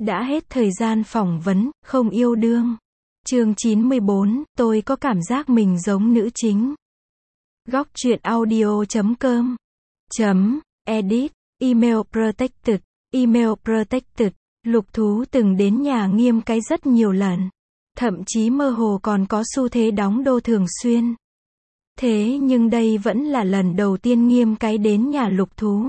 Đã hết thời gian phỏng vấn, không yêu đương. Chương 94, tôi có cảm giác mình giống nữ chính. Góc truyện audio.com Edit, email protected, email protected. Lục Thú từng đến nhà Nghiêm Cái rất nhiều lần. Thậm chí mơ hồ còn có xu thế đóng đô thường xuyên. Thế nhưng đây vẫn là lần đầu tiên Nghiêm Cái đến nhà Lục Thú.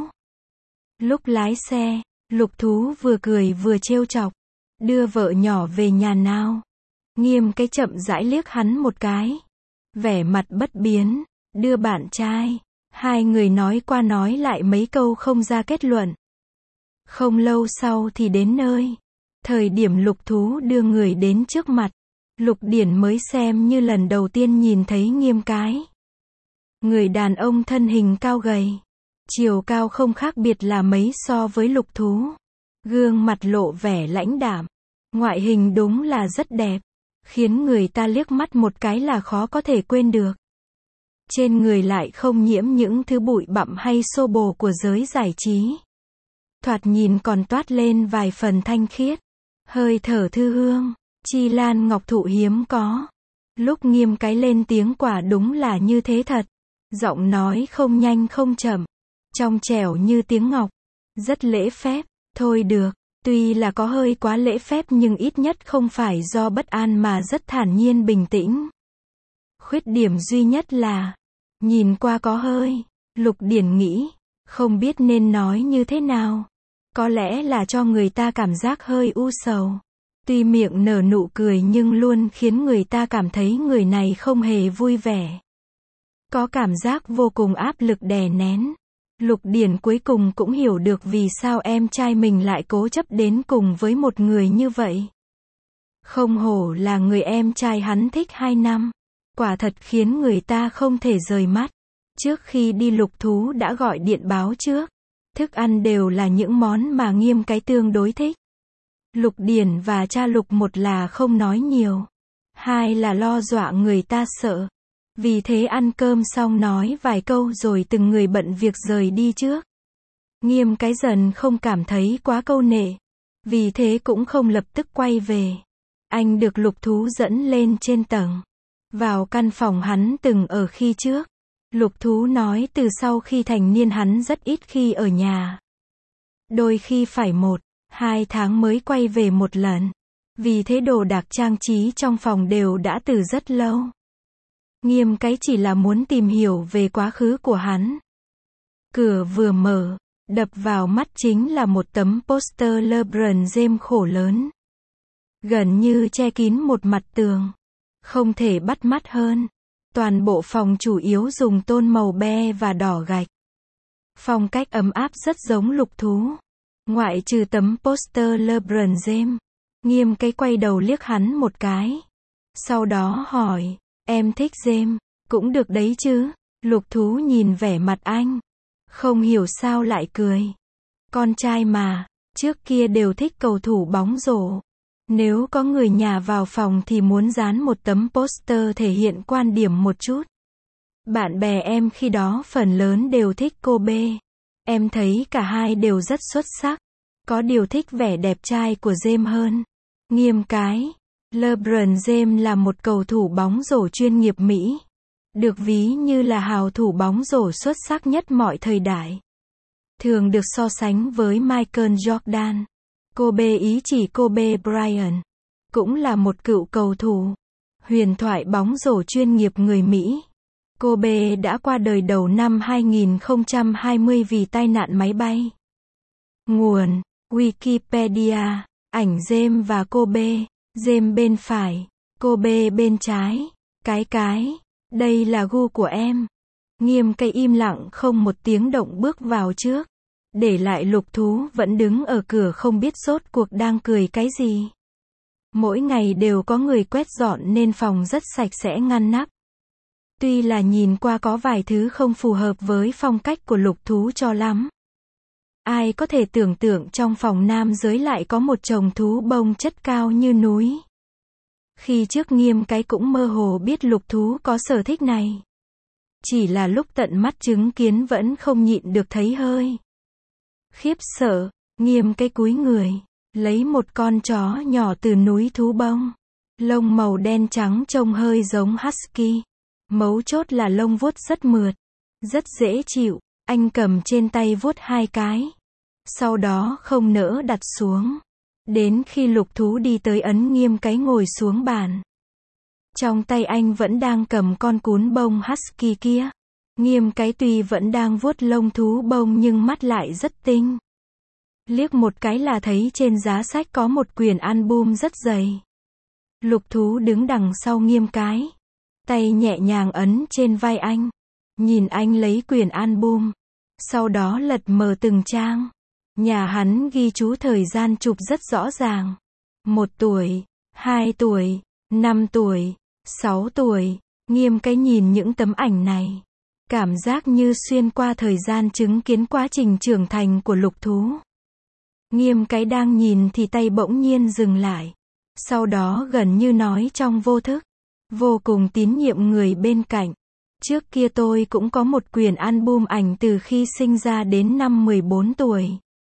Lúc lái xe, Lục Thú vừa cười vừa trêu chọc. Đưa vợ nhỏ về nhà nào. Nghiêm Cái chậm rãi liếc hắn một cái. Vẻ mặt bất biến, đưa bạn trai. Hai người nói qua nói lại mấy câu không ra kết luận. Không lâu sau thì đến nơi. Thời điểm Lục Thú đưa người đến trước mặt, Lục Điển mới xem như lần đầu tiên nhìn thấy Nghiêm Cái. Người đàn ông thân hình cao gầy, chiều cao không khác biệt là mấy so với Lục Thú. Gương mặt lộ vẻ lãnh đạm, ngoại hình đúng là rất đẹp, khiến người ta liếc mắt một cái là khó có thể quên được. Trên người lại không nhiễm những thứ bụi bặm hay xô bồ của giới giải trí. Thoạt nhìn còn toát lên vài phần thanh khiết, hơi thở thư hương, chi lan ngọc thụ hiếm có. Lúc Nghiêm Cái lên tiếng quả đúng là như thế thật. Giọng nói không nhanh không chậm, trong trẻo như tiếng ngọc, rất lễ phép. Thôi được, tuy là có hơi quá lễ phép nhưng ít nhất không phải do bất an mà rất thản nhiên bình tĩnh. Khuyết điểm duy nhất là, nhìn qua có hơi, Lục Điển nghĩ, không biết nên nói như thế nào. Có lẽ là cho người ta cảm giác hơi u sầu. Tuy miệng nở nụ cười nhưng luôn khiến người ta cảm thấy người này không hề vui vẻ. Có cảm giác vô cùng áp lực đè nén. Lục Điển cuối cùng cũng hiểu được vì sao em trai mình lại cố chấp đến cùng với một người như vậy. Không hổ là người em trai hắn thích 2 năm. Quả thật khiến người ta không thể rời mắt. Trước khi đi Lục Thú đã gọi điện báo trước. Thức ăn đều là những món mà Nghiêm Cái tương đối thích. Lục Điển và cha Lục, một là không nói nhiều, hai là lo dọa người ta sợ. Vì thế ăn cơm xong nói vài câu rồi từng người bận việc rời đi trước. Nghiêm Cái dần không cảm thấy quá câu nệ, vì thế cũng không lập tức quay về. Anh được Lục Thú dẫn lên trên tầng, vào căn phòng hắn từng ở khi trước. Lục Thú nói từ sau khi thành niên hắn rất ít khi ở nhà. Đôi khi phải 1-2 tháng mới quay về một lần. Vì thế đồ đạc trang trí trong phòng đều đã từ rất lâu. Nghiêm Cái chỉ là muốn tìm hiểu về quá khứ của hắn. Cửa vừa mở, đập vào mắt chính là một tấm poster LeBron James khổ lớn. Gần như che kín một mặt tường. Không thể bắt mắt hơn. Toàn bộ phòng chủ yếu dùng tôn màu be và đỏ gạch. Phong cách ấm áp rất giống Lục Thú. Ngoại trừ tấm poster LeBron James, Nghiêm Cái quay đầu liếc hắn một cái. Sau đó hỏi, em thích James, cũng được đấy chứ. Lục Thú nhìn vẻ mặt anh, không hiểu sao lại cười. Con trai mà, trước kia đều thích cầu thủ bóng rổ. Nếu có người nhà vào phòng thì muốn dán một tấm poster thể hiện quan điểm một chút. Bạn bè em khi đó phần lớn đều thích Kobe. Em thấy cả hai đều rất xuất sắc. Có điều thích vẻ đẹp trai của James hơn. Nghiêm Cái, LeBron James là một cầu thủ bóng rổ chuyên nghiệp Mỹ. Được ví như là hào thủ bóng rổ xuất sắc nhất mọi thời đại. Thường được so sánh với Michael Jordan. Kobe ý chỉ Kobe Bryant. Cũng là một cựu cầu thủ. Huyền thoại bóng rổ chuyên nghiệp người Mỹ. Kobe đã qua đời đầu năm 2020 vì tai nạn máy bay. Nguồn Wikipedia. Ảnh James và Kobe. James bên phải, Kobe bên trái. Cái. Đây là gu của em. Nghiêm Cái im lặng không một tiếng động bước vào trước. Để lại Lục Thú vẫn đứng ở cửa không biết rốt cuộc đang cười cái gì. Mỗi ngày đều có người quét dọn nên phòng rất sạch sẽ ngăn nắp. Tuy là nhìn qua có vài thứ không phù hợp với phong cách của Lục Thú cho lắm. Ai có thể tưởng tượng trong phòng nam giới lại có một chồng thú bông chất cao như núi. Khi trước Nghiêm Cái cũng mơ hồ biết Lục Thú có sở thích này. Chỉ là lúc tận mắt chứng kiến vẫn không nhịn được thấy hơi khiếp sợ. Nghiêm Cái cúi người, Lấy một con chó nhỏ từ núi thú bông. Lông màu đen trắng trông hơi giống husky. Mấu chốt là lông vuốt rất mượt, rất dễ chịu. Anh cầm trên tay vuốt 2 cái. Sau đó không nỡ đặt xuống. Đến khi Lục Thú đi tới ấn Nghiêm cái ngồi xuống bàn. Trong tay anh vẫn đang cầm con cún bông husky kia. Nghiêm cái tuy vẫn đang vuốt lông thú bông nhưng mắt lại rất tinh. Liếc một cái là thấy trên giá sách có một quyển album rất dày. Lục Thú đứng đằng sau Nghiêm cái. Tay nhẹ nhàng ấn trên vai anh. Nhìn anh lấy quyển album. Sau đó lật mở từng trang. Nhà hắn ghi chú thời gian chụp rất rõ ràng. 1 tuổi, 2 tuổi, 5 tuổi, 6 tuổi. Nghiêm cái nhìn những tấm ảnh này. Cảm giác như xuyên qua thời gian chứng kiến quá trình trưởng thành của Lục Thú. Nghiêm cái đang nhìn thì tay bỗng nhiên dừng lại. Sau đó gần như nói trong vô thức. Vô cùng tín nhiệm người bên cạnh. Trước kia tôi cũng có một quyển album ảnh từ khi sinh ra đến năm 14 tuổi.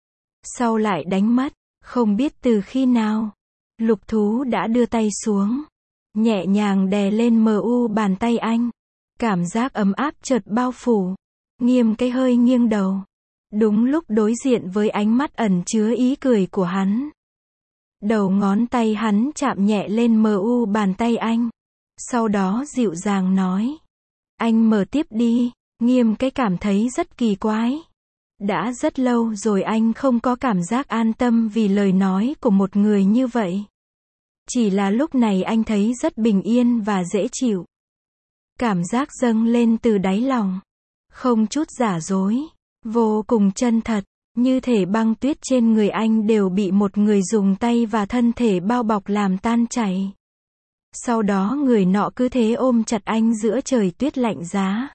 Sau lại đánh mất, không biết từ khi nào. Lục Thú đã đưa tay xuống. Nhẹ nhàng đè lên bàn tay anh. Cảm giác ấm áp chợt bao phủ. Nghiêm cái hơi nghiêng đầu. Đúng lúc đối diện với ánh mắt ẩn chứa ý cười của hắn. Đầu ngón tay hắn chạm nhẹ lên bàn tay anh. Sau đó dịu dàng nói. Anh mở tiếp đi. Nghiêm cái cảm thấy rất kỳ quái. Đã rất lâu rồi anh không có cảm giác an tâm vì lời nói của một người như vậy. Chỉ là lúc này anh thấy rất bình yên và dễ chịu. Cảm giác dâng lên từ đáy lòng. Không chút giả dối. Vô cùng chân thật. Như thể băng tuyết trên người anh đều bị một người dùng tay và thân thể bao bọc làm tan chảy. Sau đó người nọ cứ thế ôm chặt anh giữa trời tuyết lạnh giá.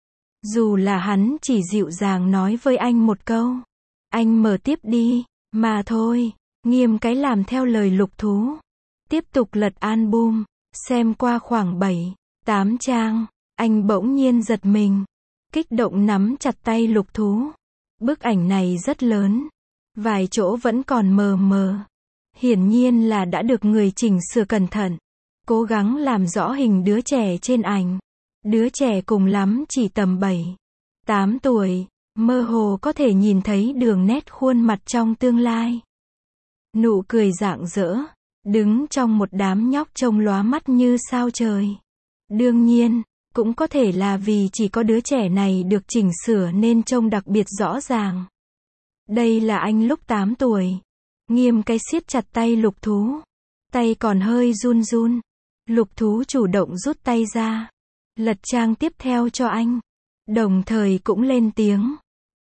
Dù là hắn chỉ dịu dàng nói với anh một câu. Anh mở tiếp đi, mà thôi. Nghiêm cái làm theo lời Lục Thú. Tiếp tục lật album, xem qua khoảng 7-8 trang. Anh bỗng nhiên giật mình. Kích động nắm chặt tay Lục Thú. Bức ảnh này rất lớn. Vài chỗ vẫn còn mờ mờ. Hiển nhiên là đã được người chỉnh sửa cẩn thận. Cố gắng làm rõ hình đứa trẻ trên ảnh. Đứa trẻ cùng lắm chỉ tầm 7-8 tuổi, mơ hồ có thể nhìn thấy đường nét khuôn mặt trong tương lai. Nụ cười rạng rỡ, đứng trong một đám nhóc trông lóa mắt như sao trời. Đương nhiên, cũng có thể là vì chỉ có đứa trẻ này được chỉnh sửa nên trông đặc biệt rõ ràng. Đây là anh lúc 8 tuổi. Nghiêm cái siết chặt tay Lục Thú. Tay còn hơi run run. Lục Thú chủ động rút tay ra. Lật trang tiếp theo cho anh. Đồng thời cũng lên tiếng.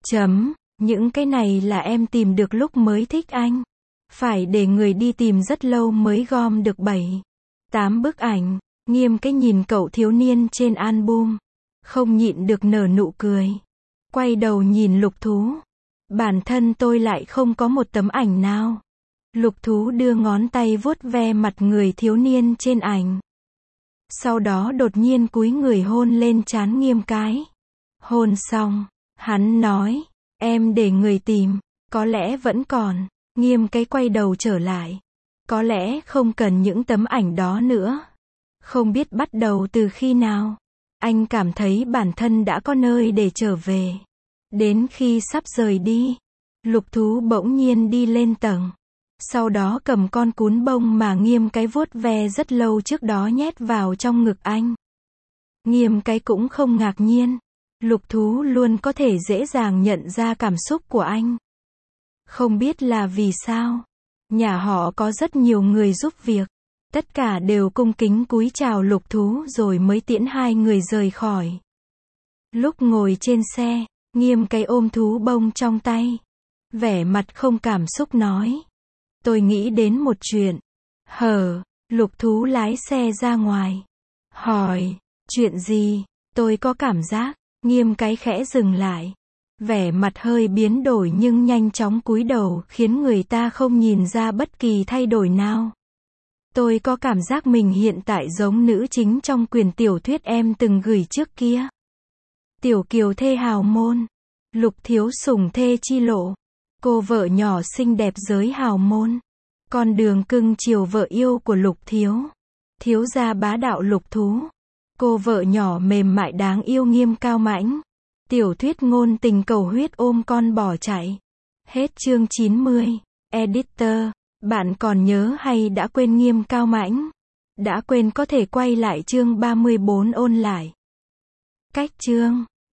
Những cái này là em tìm được lúc mới thích anh. Phải để người đi tìm rất lâu mới gom được 7-8 bức ảnh. Nghiêm cái nhìn cậu thiếu niên trên album. Không nhịn được nở nụ cười. Quay đầu nhìn Lục Thú. Bản thân tôi lại không có một tấm ảnh nào. Lục Thú đưa ngón tay vuốt ve mặt người thiếu niên trên ảnh. Sau đó đột nhiên cúi người hôn lên trán Nghiêm cái. Hôn xong, hắn nói, em để người tìm, có lẽ vẫn còn. Nghiêm cái quay đầu trở lại. Có lẽ không cần những tấm ảnh đó nữa. Không biết bắt đầu từ khi nào. Anh cảm thấy bản thân đã có nơi để trở về. Đến khi sắp rời đi, Lục Thú bỗng nhiên đi lên tầng. Sau đó cầm con cún bông mà Nghiêm cái vuốt ve rất lâu trước đó nhét vào trong ngực anh. Nghiêm cái cũng không ngạc nhiên. Lục Thú luôn có thể dễ dàng nhận ra cảm xúc của anh. Không biết là vì sao. Nhà họ có rất nhiều người giúp việc. Tất cả đều cung kính cúi chào Lục Thú rồi mới tiễn hai người rời khỏi. Lúc ngồi trên xe, Nghiêm cái ôm thú bông trong tay. Vẻ mặt không cảm xúc nói. Tôi nghĩ đến một chuyện. Lục Thú lái xe ra ngoài. Hỏi, chuyện gì? Tôi có cảm giác. Nghiêm cái khẽ dừng lại. Vẻ mặt hơi biến đổi nhưng nhanh chóng cúi đầu khiến người ta không nhìn ra bất kỳ thay đổi nào. Tôi có cảm giác mình hiện tại giống nữ chính trong quyển tiểu thuyết em từng gửi trước kia. Tiểu kiều thê hào môn. Lục thiếu sủng thê chi lộ. Cô vợ nhỏ xinh đẹp giới hào môn. Con đường cưng chiều vợ yêu của Lục Thiếu. Thiếu gia bá đạo lục thú. Cô vợ nhỏ mềm mại đáng yêu nghiêm cao mãnh. Tiểu thuyết ngôn tình cầu huyết ôm con bỏ chạy. Hết chương 90. Editor, bạn còn nhớ hay đã quên nghiêm cao mãnh? Đã quên có thể quay lại chương 34 ôn lại. Cách chương